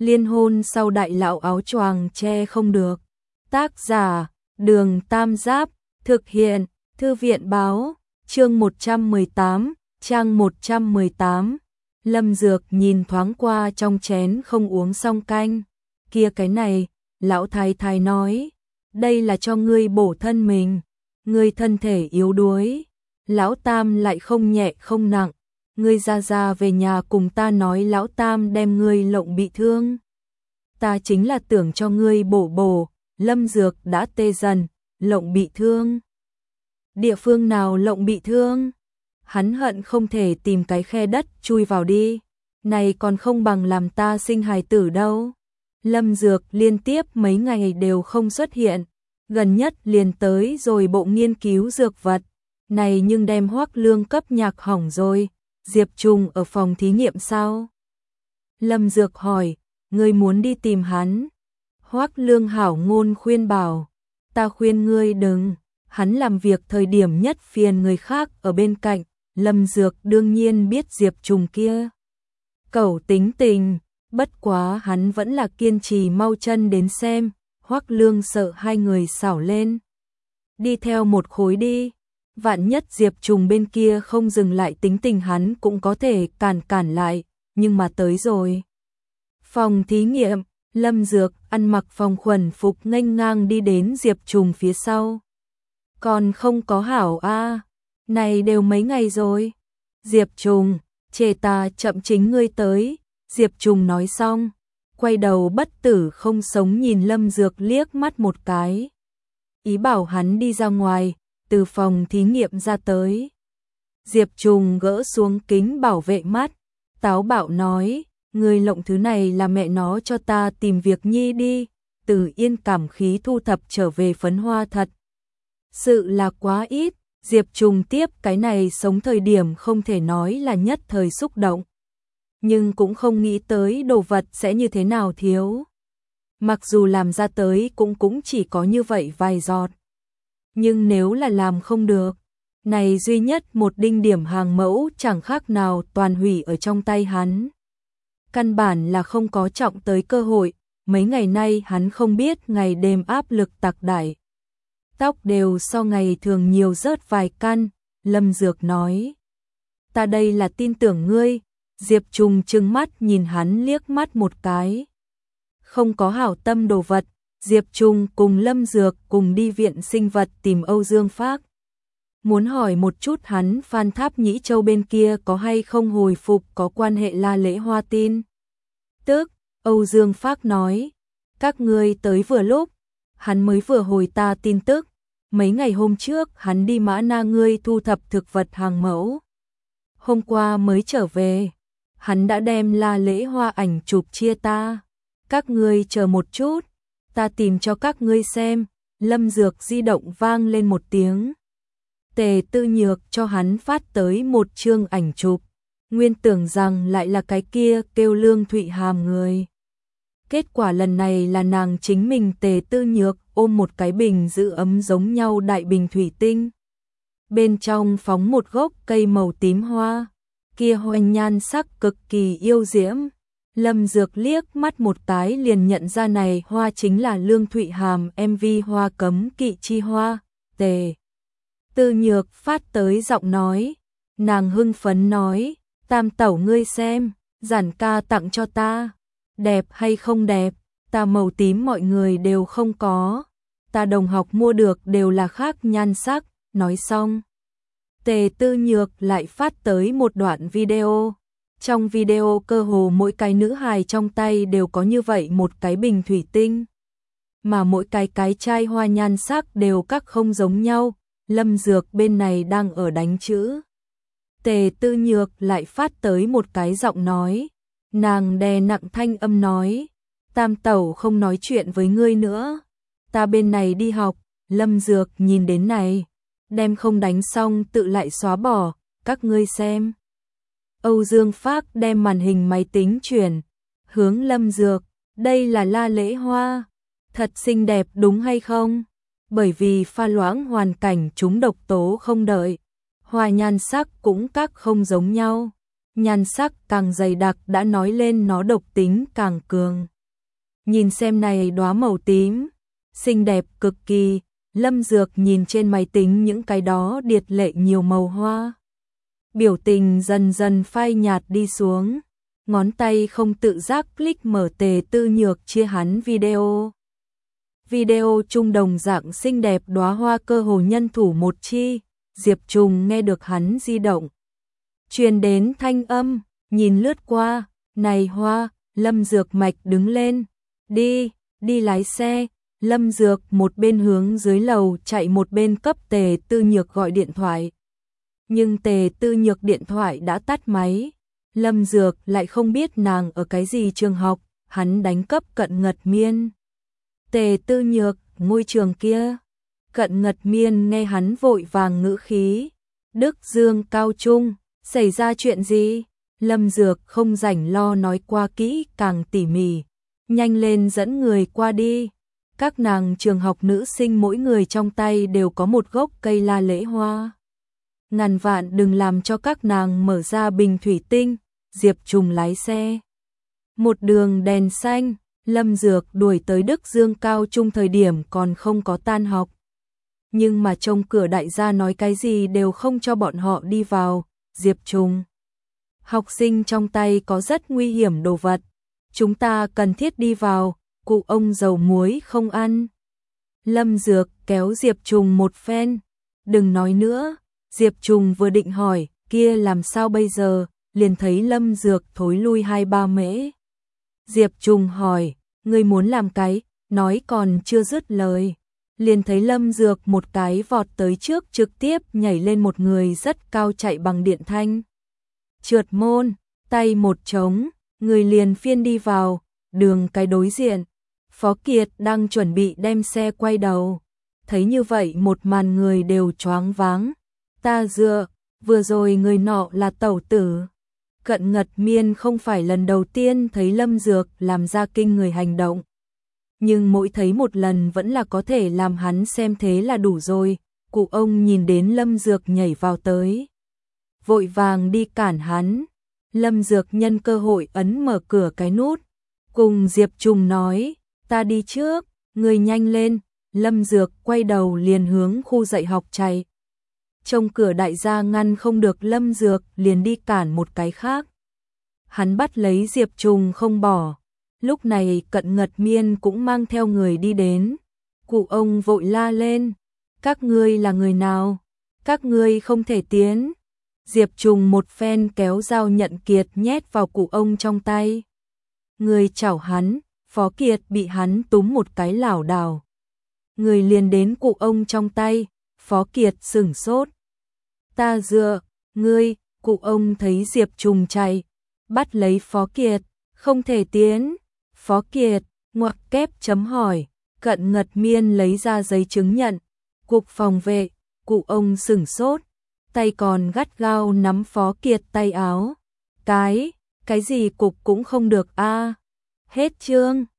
Liên hôn sau đại lão áo choàng che không được. Tác giả, Đường Tam Giáp, thực hiện, Thư viện báo, chương 118, trang 118. Lâm Dược nhìn thoáng qua trong chén không uống xong canh. Kia cái này, lão thái thái nói, đây là cho ngươi bổ thân mình, ngươi thân thể yếu đuối. Lão Tam lại không nhẹ không nặng, ngươi ra về nhà cùng ta nói lão Tam đem ngươi lộng bị thương. Ta chính là tưởng cho ngươi bổ. Lâm Dược đã tê dần, lộng bị thương. Địa phương nào lộng bị thương? Hắn hận không thể tìm cái khe đất chui vào đi. Này còn không bằng làm ta sinh hài tử đâu. Lâm Dược liên tiếp mấy ngày đều không xuất hiện. Gần nhất liền tới rồi bộ nghiên cứu dược vật. Này nhưng đem Hoắc Lương cấp nhạc hỏng rồi. Diệp Trùng ở phòng thí nghiệm sao? Lâm Dược hỏi, ngươi muốn đi tìm hắn? Hoắc Lương hảo ngôn khuyên bảo, ta khuyên ngươi đừng, hắn làm việc thời điểm nhất phiền người khác ở bên cạnh. Lâm Dược đương nhiên biết Diệp Trùng kia cẩu tính tình, bất quá hắn vẫn là kiên trì mau chân đến xem. Hoắc Lương sợ hai người xảo lên, đi theo một khối đi, vạn nhất Diệp Trùng bên kia không dừng lại tính tình hắn cũng có thể cản lại, nhưng mà tới rồi. Phòng thí nghiệm, Lâm Dược ăn mặc phòng khuẩn phục nghênh ngang đi đến Diệp Trùng phía sau. Còn không có hảo a, này đều mấy ngày rồi. Diệp Trùng, chê ta chậm chính ngươi tới. Diệp Trùng nói xong, quay đầu bất tử không sống nhìn Lâm Dược liếc mắt một cái. Ý bảo hắn đi ra ngoài, từ phòng thí nghiệm ra tới. Diệp Trùng gỡ xuống kính bảo vệ mắt, táo bạo nói, ngươi lộng thứ này là mẹ nó cho ta tìm việc nhi đi. Từ Yên cảm khí thu thập trở về phấn hoa thật sự là quá ít. Diệp Trùng tiếp cái này sống thời điểm không thể nói là nhất thời xúc động, nhưng cũng không nghĩ tới đồ vật sẽ như thế nào thiếu. Mặc dù làm ra tới cũng chỉ có như vậy vài giọt, nhưng nếu là làm không được, này duy nhất một đinh điểm hàng mẫu chẳng khác nào toàn hủy ở trong tay hắn. Căn bản là không có trọng tới cơ hội. Mấy ngày nay hắn không biết ngày đêm áp lực tặc đại, tóc đều so ngày thường nhiều rớt vài căn. Lâm Dược nói, ta đây là tin tưởng ngươi. Diệp Trùng trừng mắt nhìn hắn liếc mắt một cái. Không có hảo tâm đồ vật. Diệp Trùng cùng Lâm Dược cùng đi viện sinh vật tìm Âu Dương Phác. Muốn hỏi một chút hắn Phan Tháp Nhĩ Châu bên kia có hay không hồi phục có quan hệ La Lễ Hoa tin tức. Âu Dương Phác nói, các ngươi tới vừa lúc, hắn mới vừa hồi ta tin tức. Mấy ngày hôm trước hắn đi Mã Na ngươi thu thập thực vật hàng mẫu. Hôm qua mới trở về, hắn đã đem La Lễ Hoa ảnh chụp chia ta. Các ngươi chờ một chút, ta tìm cho các ngươi xem. Lâm Dược di động vang lên một tiếng. Tề Tư Nhược cho hắn phát tới một chương ảnh chụp. Nguyên tưởng rằng lại là cái kia kêu Lương Thụy Hàm người. Kết quả lần này là nàng chính mình Tề Tư Nhược ôm một cái bình giữ ấm giống nhau đại bình thủy tinh. Bên trong phóng một gốc cây màu tím hoa. Kia hoa nhan sắc cực kỳ yêu diễm. Lâm Dược liếc mắt một cái liền nhận ra này hoa chính là Lương Thụy Hàm MV Hoa Cấm Kỵ Chi Hoa. Tề Tư Nhược phát tới giọng nói. Nàng hưng phấn nói, Tam tẩu ngươi xem, Giản ca tặng cho ta. Đẹp hay không đẹp, ta màu tím mọi người đều không có. Ta đồng học mua được đều là khác nhan sắc. Nói xong, Tề Tư Nhược lại phát tới một đoạn video. Trong video cơ hồ mỗi cái nữ hài trong tay đều có như vậy một cái bình thủy tinh. Mà mỗi cái chai hoa nhan sắc đều các không giống nhau. Lâm Dược bên này đang ở đánh chữ. Tề Tư Nhược lại phát tới một cái giọng nói. Nàng đè nặng thanh âm nói, Tam tẩu không nói chuyện với ngươi nữa, ta bên này đi học. Lâm Dược nhìn đến này, đem không đánh xong tự lại xóa bỏ, các ngươi xem. Âu Dương Phác đem màn hình máy tính chuyển hướng Lâm Dược, đây là La Lễ Hoa, thật xinh đẹp đúng hay không? Bởi vì pha loãng hoàn cảnh chúng độc tố không đợi, hoa nhan sắc cũng các không giống nhau. nhan sắc càng dày đặc đã nói lên nó độc tính càng cường. Nhìn xem này đóa màu tím, xinh đẹp cực kỳ, Lâm Dược nhìn trên máy tính những cái đó điệt lệ nhiều màu hoa. Biểu tình dần dần phai nhạt đi xuống, ngón tay không tự giác click mở Tề Tư Nhược chia hắn video. Video chung đồng dạng xinh đẹp đóa hoa cơ hồ nhân thủ một chi, Diệp Trùng nghe được hắn di động. Truyền đến thanh âm, nhìn lướt qua, này hoa, Lâm Dược mạch đứng lên, đi lái xe. Lâm Dược một bên hướng dưới lầu chạy một bên cấp Tề Tư Nhược gọi điện thoại. Nhưng Tề Tư Nhược điện thoại đã tắt máy. Lâm Dược lại không biết nàng ở cái gì trường học, hắn đánh cấp Cận Ngật Miên. Tề Tư Nhược, ngôi trường kia. Cận Ngật Miên nghe hắn vội vàng ngữ khí. Đức Dương cao trung, xảy ra chuyện gì? Lâm Dược không rảnh lo nói qua kỹ càng tỉ mỉ. Nhanh lên dẫn người qua đi. Các nàng trường học nữ sinh mỗi người trong tay đều có một gốc cây la lễ hoa. Ngàn vạn đừng làm cho các nàng mở ra bình thủy tinh. Diệp Trùng lái xe. Một đường đèn xanh, Lâm Dược đuổi tới Đức Dương cao trung thời điểm còn không có tan học. Nhưng mà trông cửa đại gia nói cái gì đều không cho bọn họ đi vào. Diệp Trùng. Học sinh trong tay có rất nguy hiểm đồ vật. Chúng ta cần thiết đi vào, cụ ông dầu muối không ăn. Lâm Dược kéo Diệp Trùng một phen. Đừng nói nữa. Diệp Trùng vừa định hỏi, kia làm sao bây giờ, liền thấy Lâm Dược thối lui 2-3 mễ. Diệp Trùng hỏi, ngươi muốn làm cái, nói còn chưa dứt lời. Liền thấy Lâm Dược một cái vọt tới trước trực tiếp nhảy lên một người rất cao chạy bằng điện thanh. Trượt môn, tay một trống, người liền phiên đi vào, đường cái đối diện. Phó Kiệt đang chuẩn bị đem xe quay đầu. Thấy như vậy một màn người đều choáng váng. Ta dựa, vừa rồi người nọ là tẩu tử. Cận Ngật Miên không phải lần đầu tiên thấy Lâm Dược làm ra kinh người hành động. Nhưng mỗi thấy một lần vẫn là có thể làm hắn xem thế là đủ rồi. Cụ ông nhìn đến Lâm Dược nhảy vào tới. Vội vàng đi cản hắn. Lâm Dược nhân cơ hội ấn mở cửa cái nút. Cùng Diệp Trùng nói, ta đi trước, người nhanh lên. Lâm Dược quay đầu liền hướng khu dạy học chạy. Trong cửa đại gia ngăn không được Lâm Dược liền đi cản một cái khác. Hắn bắt lấy Diệp Trùng không bỏ. Lúc này Cận Ngật Miên cũng mang theo người đi đến. Cụ ông vội la lên. Các ngươi là người nào? Các ngươi không thể tiến. Diệp Trùng một phen kéo dao nhận Kiệt nhét vào cụ ông trong tay. Người chảo hắn, Phó Kiệt bị hắn túm một cái lảo đảo. Người liền đến cụ ông trong tay, Phó Kiệt sửng sốt. Ta dựa, ngươi, cụ ông thấy Diệp Trùng chạy, bắt lấy Phó Kiệt, không thể tiến. Phó Kiệt, ngoặc kép chấm hỏi, Cận Ngật Miên lấy ra giấy chứng nhận. Cục phòng vệ, cụ ông sửng sốt, tay còn gắt gao nắm Phó Kiệt tay áo. Cái gì cục cũng không được a. Hết chương.